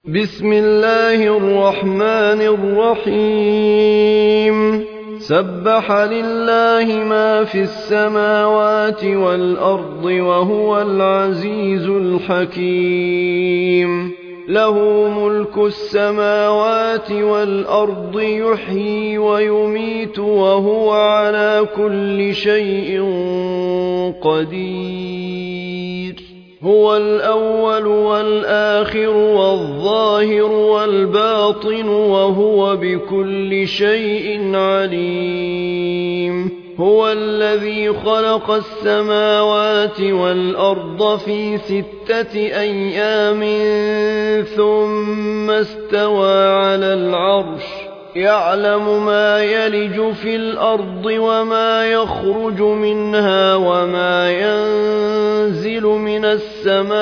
بسم الله الرحمن الرحيم سبح لله ما في السماوات والأرض وهو العزيز الحكيم له ملك السماوات والأرض يحيي ويميت وهو على كل شيء قدير هو الأول والآخر والظاهر والباطن وهو بكل شيء عليم هو الذي خلق السماوات والأرض في 6 أيام ثم استوى على العرش يعلم ما يلج في الأرض وما يخرج منها وما ينزل من السماء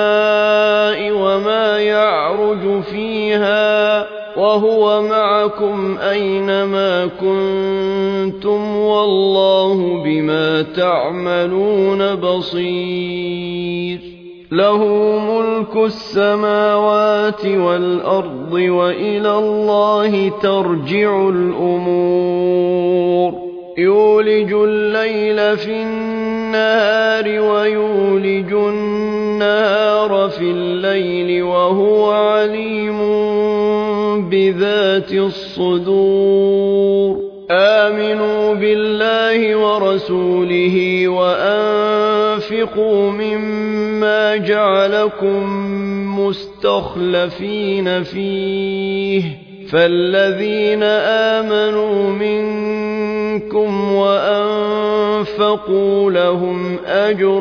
وما يعرج فيها وهو معكم أينما كنتم والله بما تعملون بصير له ملك السماوات والأرض وإلى الله ترجع الأمور يولج الليل في النهار ويولج النهار في الليل وهو عليم بذات الصدور آمنوا بالله ورسوله وأنفقوا مما جعلكم مستخلفين فيه فالذين آمنوا منكم وأنفقوا لهم أجر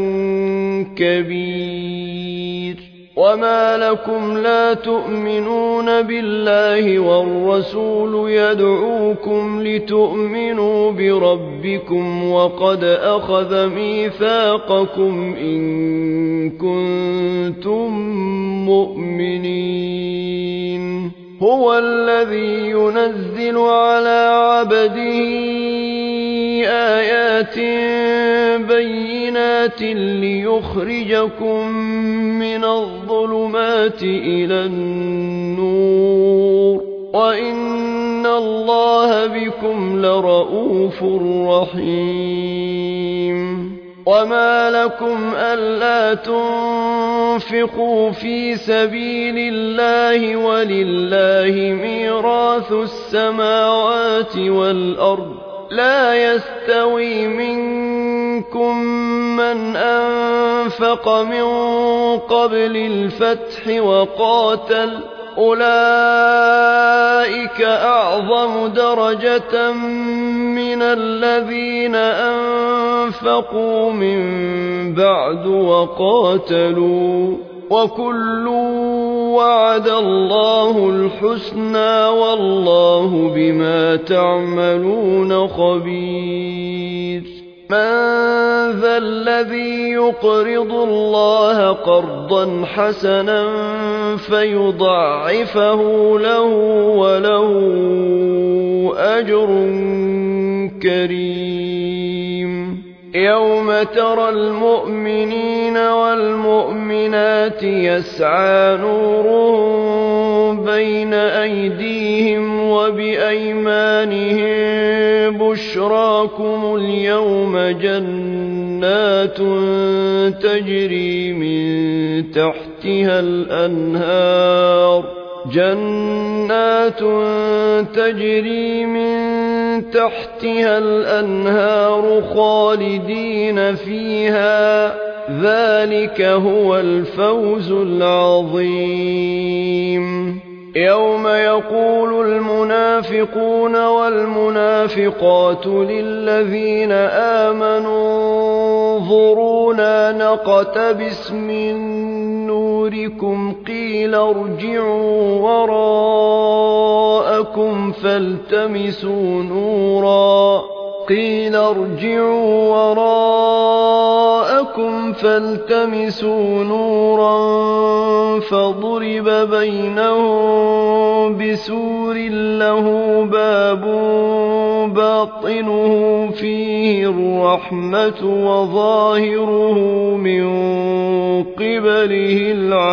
كبير وما لكم لا تؤمنون بالله والرسول يدعوكم لتؤمنوا بربكم وقد أخذ ميثاقكم إن كنتم مؤمنين هو الذي ينزل على عبده آيات بينات ليخرجكم من الظلمات إلى النور وإن الله بكم لرءوف رحيم وما لكم ألا تنفقوا في سبيل الله ولله ميراث السماوات والأرض لا يستوي منكم من أنفق من قبل الفتح وقاتل أولئك أعظم درجة من الذين أنفقوا من بعد وقاتلوا وكل وعد الله الحسنى والله بما تعملون خبير من ذا الذي يقرض الله قرضا حسنا فيضاعفه له وله أجر كريم يوم ترى المؤمنين والمؤمنات يسعى نورهم بين أيديهم وبأيمانهم بشراكم اليوم جنات تجري من تحتها الأنهار خالدين فيها ذلك هو الفوز العظيم يوم يقول المنافقون والمنافقات للذين آمنوا انظرونا نقتبس من نوركم قيل ارجعوا وراءكم فالتمسوا نورا قيل ارجعوا وراءكم فالتمسوا نورا فضرب بينهم بسور له باب باطنه فيه الرحمة وظاهره من قبله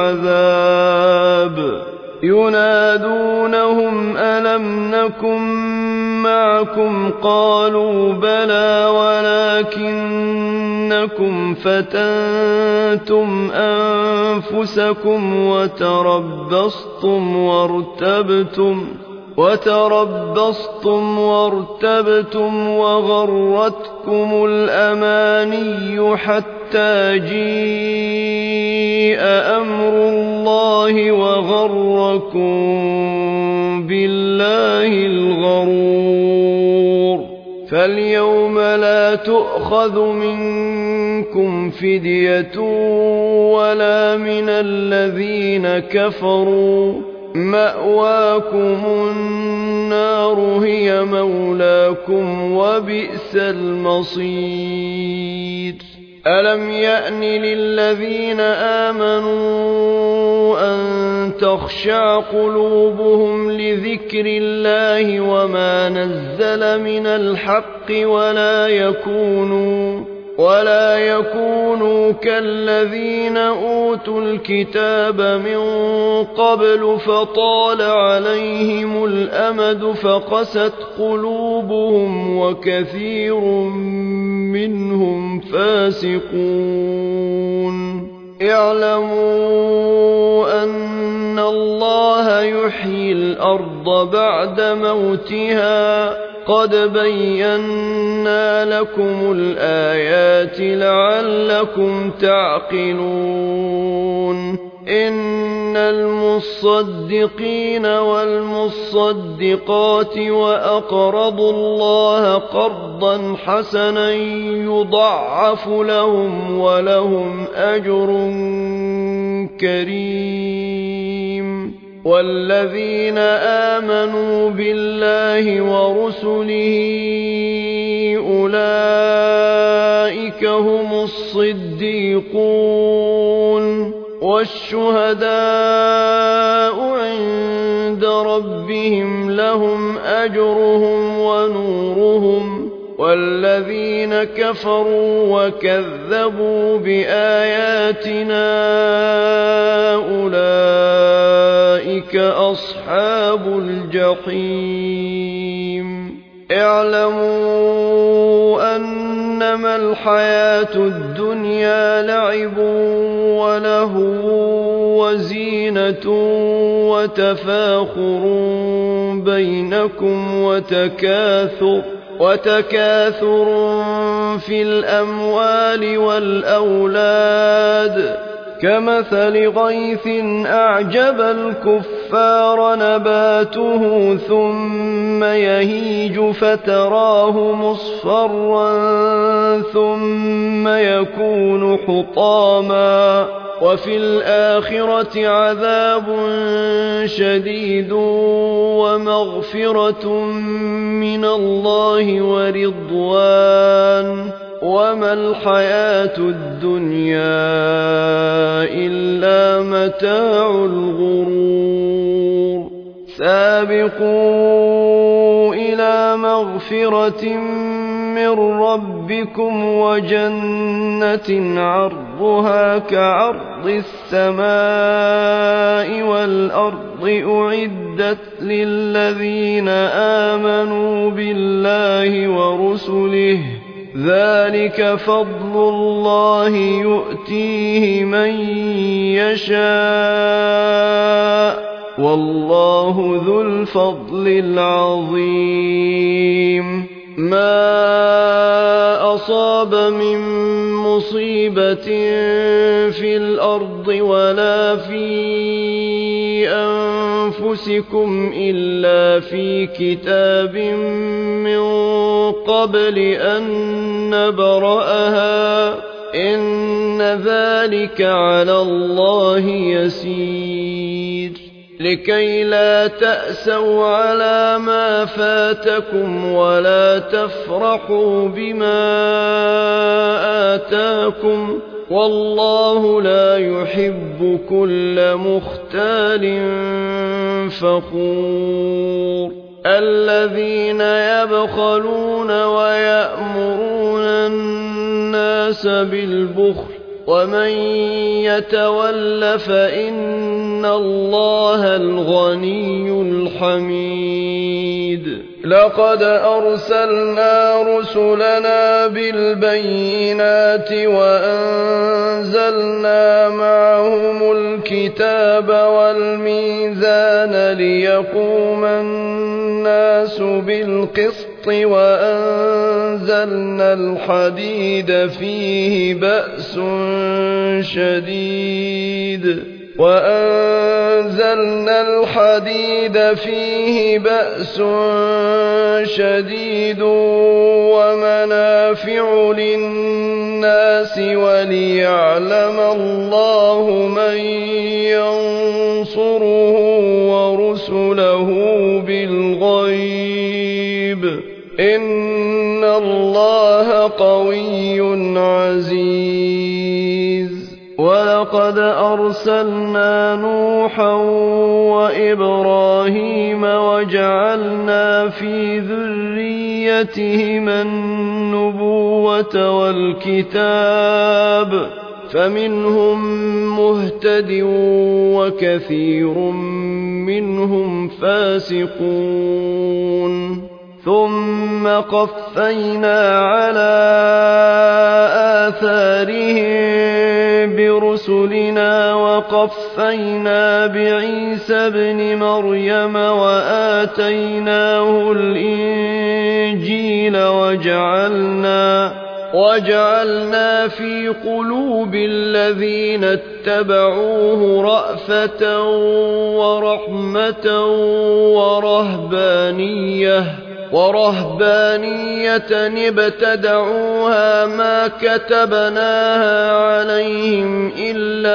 العذاب ينادونهم ألم نكن معكم قالوا بلى ولكنكم فتنتم أنفسكم وتربصتم وارتبتم وغرتكم الأماني حتى جيء أمر الله وغركم بالله الغرور فاليوم لا تؤخذ منكم فدية ولا من الذين كفروا مأواكم النار هي مولاكم وبئس المصير ألم يأن للذين آمنوا أن تخشع قلوبهم لذكر الله وما نزل من الحق ولا يكونوا كالذين أوتوا الكتاب من قبل فطال عليهم الأمد فقست قلوبهم وكثير منهم فاسقون اعلموا أن الله يحيي الأرض بعد موتها قد بينا لكم الآيات لعلكم تعقلون إن المصدقين والمصدقات وأقرضوا الله قرضا حسنا يضاعف لهم ولهم أجر كريم والذين آمنوا بالله ورسله أولئك هم الصديقون والشهداء عند ربهم لهم أجرهم ونورهم والذين كفروا وكذبوا بآياتنا أولئك أصحاب الجحيم اعلموا أنما الحياة الدنيا لعب ولهو وزينة وتفاخر بينكم وتكاثر في الأموال والأولاد كمثل غيث أعجب الكفار نباته ثم يهيج فتراه مصفرا ثم يكون حطاما وفي الآخرة عذاب شديد ومغفرة من الله ورضوان وما الحياة الدنيا إلا متاع الغرور سابقوا إلى مغفرة من ربكم وجنة عرضها كعرض السماء والأرض أعدت للذين آمنوا بالله ورسله ذلك فضل الله يؤتيه من يشاء والله ذو الفضل العظيم ما أصاب من مصيبة في الأرض ولا في أنفسكم إلا في كتاب من قبل أن نبرأها إن ذلك على الله يسير لكي لا تأسوا على ما فاتكم ولا تفرحوا بما آتاكم والله لا يحب كل مختال فخور الذين يبخلون ويأمرون الناس بالبخل ومن يتول فإن الله الغني الحميد لقد أرسلنا رسلنا بالبينات وأنزلنا معهم الكتاب والميزان ليقوم الناس بالقسط وأنزلنا الحديد فيه بأس شديد ومنافع للناس وليعلم الله من ينصره ورسله بالغيب إن الله قوي عزيز ولقد أرسلنا نوحا وإبراهيم وجعلنا في ذريتهما النبوة والكتاب فمنهم مهتد وكثير منهم فاسقون ثم قفينا على آثارهم برسلنا وقفينا بعيسى ابن مريم وآتيناه الإنجيل وجعلنا في قلوب الذين اتبعوه رأفة ورحمة ورهبانية ابتدعوها ما كتبناها عليهم إلا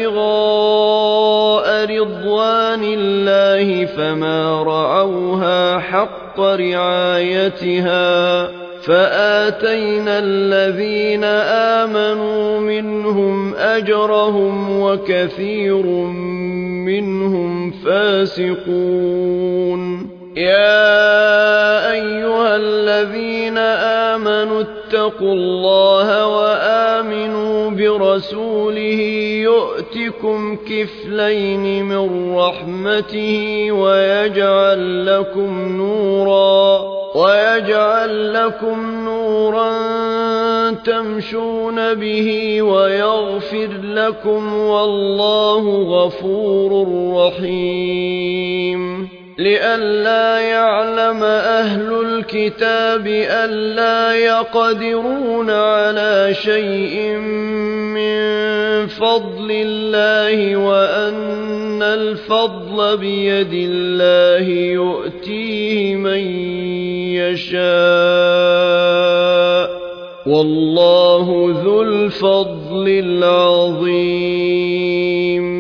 ابتغاء رضوان الله فما رعوها حق رعايتها فآتينا الذين آمنوا منهم أجرهم وكثير منهم فاسقون يا أيها الذين آمنوا اتقوا الله وآمنوا برسوله يؤتكم كفلين من رحمته ويجعل لكم نورا تمشون به ويغفر لكم والله غفور رحيم لئلا يعلم أهل الكتاب ألا يقدرون على شيء من فضل الله وأن الفضل بيد الله يؤتيه من يشاء والله ذو الفضل العظيم